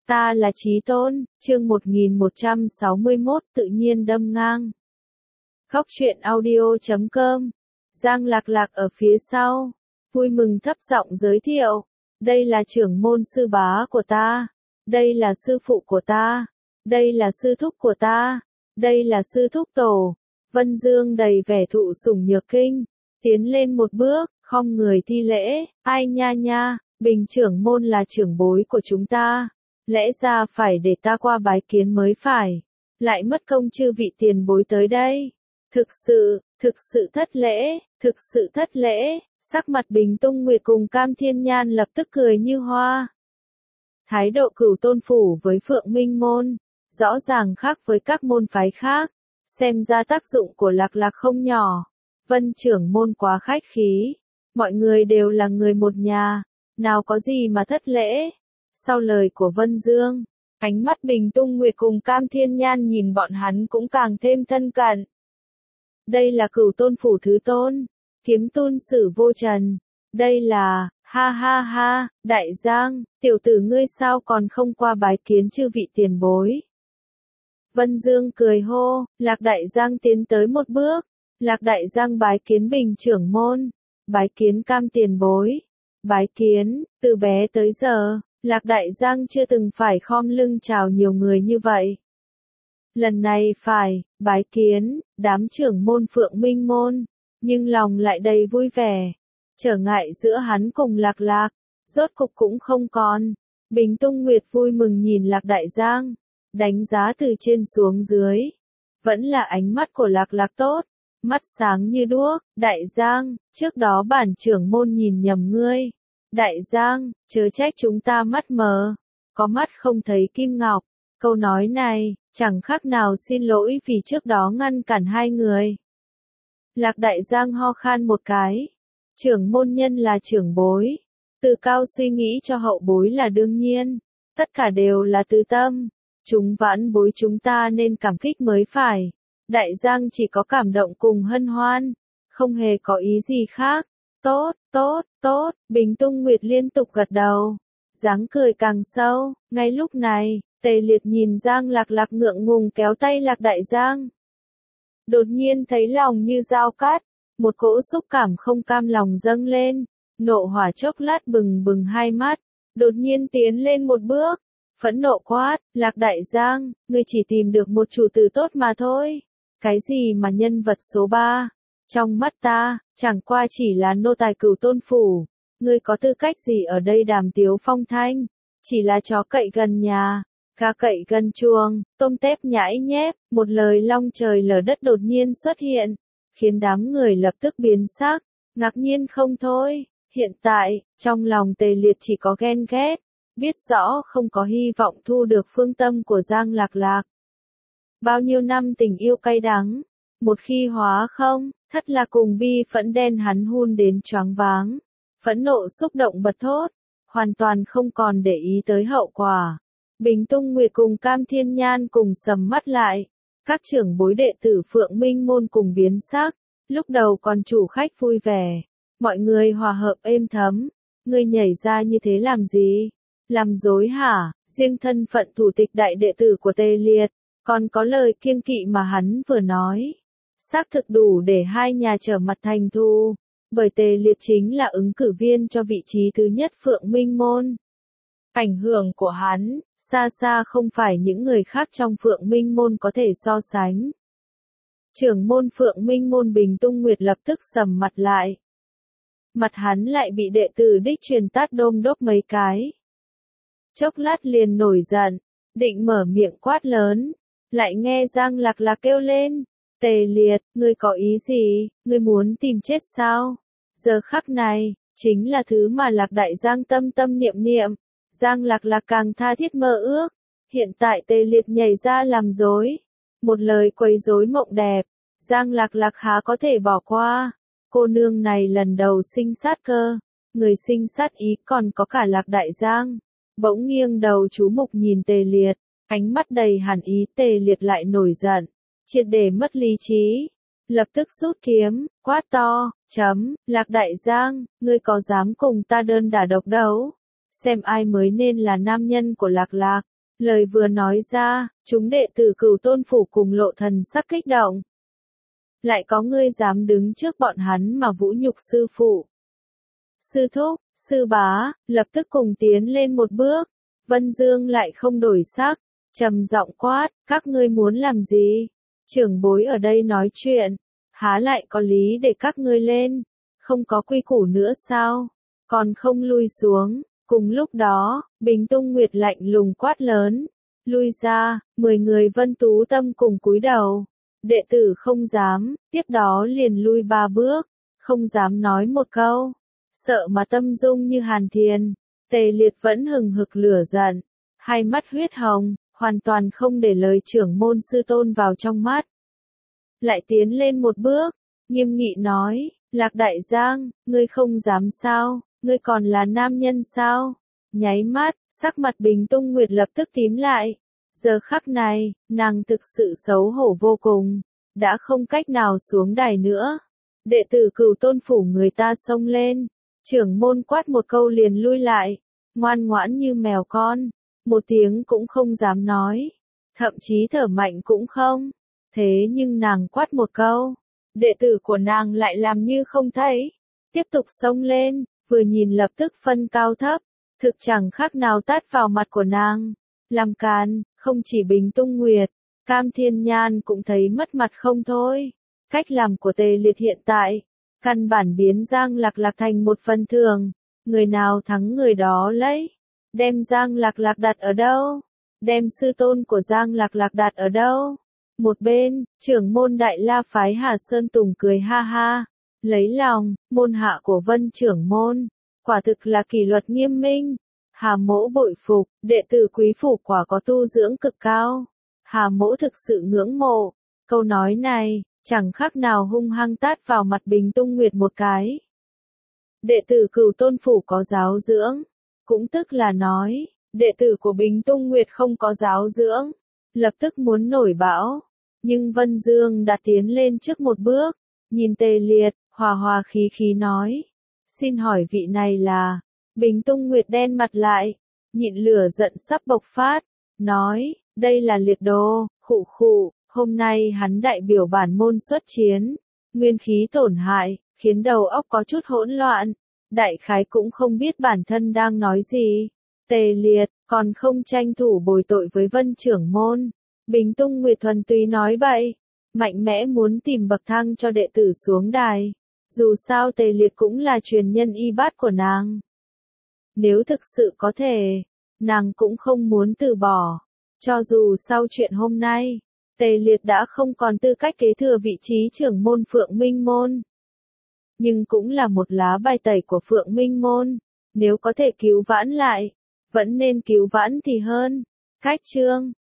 Ta là Chí Tôn, chương 1161 tự nhiên đâm ngang. Khóc chuyện audio.com. Giang Lạc Lạc ở phía sau, vui mừng thấp giọng giới thiệu. Đây là trưởng môn sư bá của ta. Đây là sư phụ của ta. Đây là sư thúc của ta. Đây là sư thúc tổ. Vân Dương đầy vẻ thụ sủng nhược kinh. Tiến lên một bước, khom người thi lễ. Ai nha nha, Bình trưởng môn là trưởng bối của chúng ta. Lẽ ra phải để ta qua bái kiến mới phải. Lại mất công chư vị tiền bối tới đây. Thực sự thất lễ, sắc mặt Bình Tung Nguyệt cùng Cam Thiên Nhan lập tức cười như hoa. Thái độ Cửu Tôn Phủ với Phượng Minh Môn, rõ ràng khác với các môn phái khác, xem ra tác dụng của Lạc Lạc không nhỏ. Vân trưởng môn quá khách khí, mọi người đều là người một nhà, nào có gì mà thất lễ. Sau lời của Vân Dương, ánh mắt Bình Tung Nguyệt cùng Cam Thiên Nhan nhìn bọn hắn cũng càng thêm thân cận. Đây là Cửu Tôn Phủ thứ tôn, Kiếm Tôn Sử Vô Trần. Đây là, ha ha ha, Đại Giang, tiểu tử ngươi sao còn không qua bái kiến chư vị tiền bối. Vân Dương cười hô, Lạc Đại Giang tiến tới một bước. Lạc Đại Giang bái kiến Bình trưởng môn, bái kiến Cam tiền bối, bái kiến. Từ bé tới giờ, Lạc Đại Giang chưa từng phải khom lưng chào nhiều người như vậy. Lần này phải, bái kiến, đám trưởng môn Phượng Minh Môn, nhưng lòng lại đầy vui vẻ. Trở ngại giữa hắn cùng Lạc Lạc, rốt cục cũng không còn. Bình Tung Nguyệt vui mừng nhìn Lạc Đại Giang, đánh giá từ trên xuống dưới. Vẫn là ánh mắt của Lạc Lạc tốt, mắt sáng như đuốc. Đại Giang, trước đó bản trưởng môn nhìn nhầm ngươi. Đại Giang, chớ trách chúng ta mắt mờ, có mắt không thấy kim ngọc. Câu nói này, chẳng khác nào xin lỗi vì trước đó ngăn cản hai người. Lạc Đại Giang ho khan một cái. Trưởng môn nhân là trưởng bối. Từ cao suy nghĩ cho hậu bối là đương nhiên. Tất cả đều là từ tâm. Chúng vãn bối chúng ta nên cảm kích mới phải. Đại Giang chỉ có cảm động cùng hân hoan. Không hề có ý gì khác. Tốt, Bình Tung Nguyệt liên tục gật đầu. Dáng cười càng sâu. Ngay lúc này, Tề Liệt nhìn Giang Lạc Lạc ngượng ngùng kéo tay Lạc Đại Giang. Đột nhiên thấy lòng như dao cắt, một cỗ xúc cảm không cam lòng dâng lên, nộ hỏa chốc lát bừng bừng hai mắt, đột nhiên tiến lên một bước, phẫn nộ quát, Lạc Đại Giang, ngươi chỉ tìm được một chủ tử tốt mà thôi. Cái gì mà nhân vật số 3? Trong mắt ta, chẳng qua chỉ là nô tài Cửu Tôn Phủ, ngươi có tư cách gì ở đây đàm tiếu phong thanh, chỉ là chó cậy gần nhà. Gà cậy gần chuồng, tôm tép nhãi nhép, một lời long trời lở đất đột nhiên xuất hiện, khiến đám người lập tức biến sắc, ngạc nhiên không thôi. Hiện tại, trong lòng Tề Liệt chỉ có ghen ghét, biết rõ không có hy vọng thu được phương tâm của Giang Lạc Lạc. Bao nhiêu năm tình yêu cay đắng, một khi hóa không, thất là cùng bi phẫn đen hắn hun đến choáng váng, phẫn nộ xúc động bật thốt, hoàn toàn không còn để ý tới hậu quả. Bình Tung Nguyệt cùng Cam Thiên Nhan cùng sầm mắt lại, các trưởng bối đệ tử Phượng Minh Môn cùng biến sắc, lúc đầu còn chủ khách vui vẻ, mọi người hòa hợp êm thấm, ngươi nhảy ra như thế làm gì? Làm dối hả? Riêng thân phận thủ tịch đại đệ tử của Tề Liệt, còn có lời kiêng kỵ mà hắn vừa nói, xác thực đủ để hai nhà trở mặt thành thù, bởi Tề Liệt chính là ứng cử viên cho vị trí thứ nhất Phượng Minh Môn. Ảnh hưởng của hắn, xa xa không phải những người khác trong Phượng Minh Môn có thể so sánh. Trưởng môn Phượng Minh Môn Bình Tung Nguyệt lập tức sầm mặt lại. Mặt hắn lại bị đệ tử đích truyền tát đôm đốp mấy cái. Chốc lát liền nổi giận, định mở miệng quát lớn, lại nghe Giang Lạc Lạc kêu lên, Tề Liệt, ngươi có ý gì, ngươi muốn tìm chết sao? Giờ khắc này, chính là thứ mà Lạc Đại Giang tâm tâm niệm niệm. Giang Lạc Lạc càng tha thiết mơ ước, hiện tại Tề Liệt nhảy ra làm dối, một lời quấy rối mộng đẹp, Giang Lạc Lạc há có thể bỏ qua. Cô nương này lần đầu sinh sát cơ, người sinh sát ý còn có cả Lạc Đại Giang, bỗng nghiêng đầu chú mục nhìn Tề Liệt, ánh mắt đầy hàn ý. Tề Liệt lại nổi giận, triệt để mất lý trí, lập tức rút kiếm, quát to, Lạc Đại Giang, ngươi có dám cùng ta đơn đả độc đấu? Xem ai mới nên là nam nhân của Lạc Lạc. Lời vừa nói ra, chúng đệ tử Cửu Tôn phủ cùng lộ thần sắc kích động. Lại có ngươi dám đứng trước bọn hắn mà vũ nhục sư phụ. Sư thúc, sư bá, lập tức cùng tiến lên một bước. Vân Dương lại không đổi sắc, trầm giọng quát, các ngươi muốn làm gì? Trưởng bối ở đây nói chuyện, há lại có lý để các ngươi lên, không có quy củ nữa sao? Còn không lui xuống. Cùng lúc đó, Bình Tung Nguyệt lạnh lùng quát lớn, lui ra, 10 người Vân Tú Tâm cùng cúi đầu. Đệ tử không dám, tiếp đó liền lui 3 bước, không dám nói một câu, sợ mà tâm dung như hàn thiền. Tề Liệt vẫn hừng hực lửa giận, hai mắt huyết hồng, hoàn toàn không để lời trưởng môn sư tôn vào trong mắt. Lại tiến lên một bước, nghiêm nghị nói, Lạc Đại Giang, ngươi không dám sao, ngươi còn là nam nhân sao? Nháy mắt, sắc mặt Bình Tung Nguyệt lập tức tím lại. Giờ khắc này, nàng thực sự xấu hổ vô cùng, đã không cách nào xuống đài nữa. Đệ tử Cửu Tôn phủ người ta xông lên, trưởng môn quát một câu liền lui lại, ngoan ngoãn như mèo con, một tiếng cũng không dám nói, thậm chí thở mạnh cũng không. Thế nhưng nàng quát một câu, đệ tử của nàng lại làm như không thấy, tiếp tục xông lên, vừa nhìn lập tức phân cao thấp, thực chẳng khác nào tát vào mặt của nàng. Làm càn, không chỉ Bình Tung Nguyệt, Cam Thiên Nhan cũng thấy mất mặt không thôi. Cách làm của Tề Liệt hiện tại, căn bản biến Giang Lạc Lạc thành một phần thường, người nào thắng người đó lấy. Đem Giang Lạc Lạc đặt ở đâu? Đem sư tôn của Giang Lạc Lạc đặt ở đâu? Một bên, trưởng môn Đại La phái Hà Sơn Tùng cười ha ha, lấy lòng, môn hạ của Vân trưởng môn, quả thực là kỷ luật nghiêm minh. Hà mỗ bội phục, đệ tử quý phủ quả có tu dưỡng cực cao. Hà mỗ thực sự ngưỡng mộ. Câu nói này, chẳng khác nào hung hăng tát vào mặt Bình Tung Nguyệt một cái. Đệ tử Cửu Tôn phủ có giáo dưỡng, cũng tức là nói, đệ tử của Bình Tung Nguyệt không có giáo dưỡng, lập tức muốn nổi bão. Nhưng Vân Dương đã tiến lên trước một bước, nhìn Tề Liệt, hòa hòa khí khí nói, xin hỏi vị này là... Bình Tung Nguyệt đen mặt lại, nhịn lửa giận sắp bộc phát, nói, đây là Liệt Đồ, khụ khụ, hôm nay hắn đại biểu bản môn xuất chiến, nguyên khí tổn hại, khiến đầu óc có chút hỗn loạn, đại khái cũng không biết bản thân đang nói gì. Tề Liệt, còn không tranh thủ bồi tội với Vân trưởng môn. Bình Tung Nguyệt thuần túy nói bậy, mạnh mẽ muốn tìm bậc thang cho đệ tử xuống đài. Dù sao Tề Liệt cũng là truyền nhân y bát của nàng. Nếu thực sự có thể, nàng cũng không muốn từ bỏ. Cho dù sau chuyện hôm nay, Tề Liệt đã không còn tư cách kế thừa vị trí trưởng môn Phượng Minh Môn. Nhưng cũng là một lá bài tẩy của Phượng Minh Môn. Nếu có thể cứu vãn lại, vẫn nên cứu vãn thì hơn. Cách chương